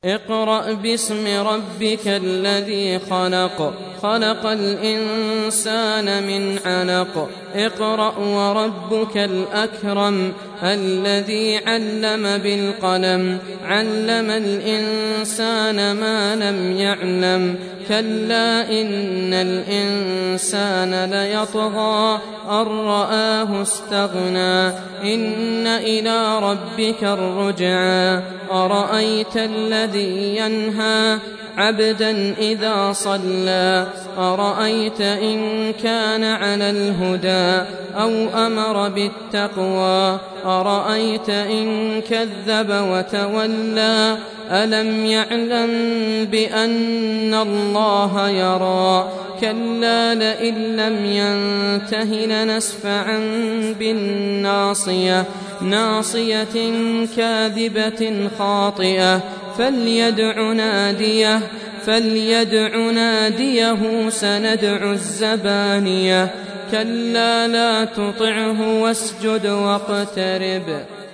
اقرأ باسم ربك الذي خلق خلق الإنسان من علق اقرأ وربك الأكرم الذي علم بالقلم علم الإنسان ما لم يعلم كلا إن الإنسان ليطغى أن رآه استغنى إن إلى ربك الرجعى أرأيت الذي ينهى عبدا إذا صلى أرأيت إن كان على الهدى أو أمر بالتقوى أرأيت إن كذب وتولى ألم يعلم بأن الله يرى كلا لئن لم ينته لنسفعا بالناصية ناصية كاذبة خاطئة فليدع ناديه سندع الزبانية كلا لا تطعه واسجد واقترب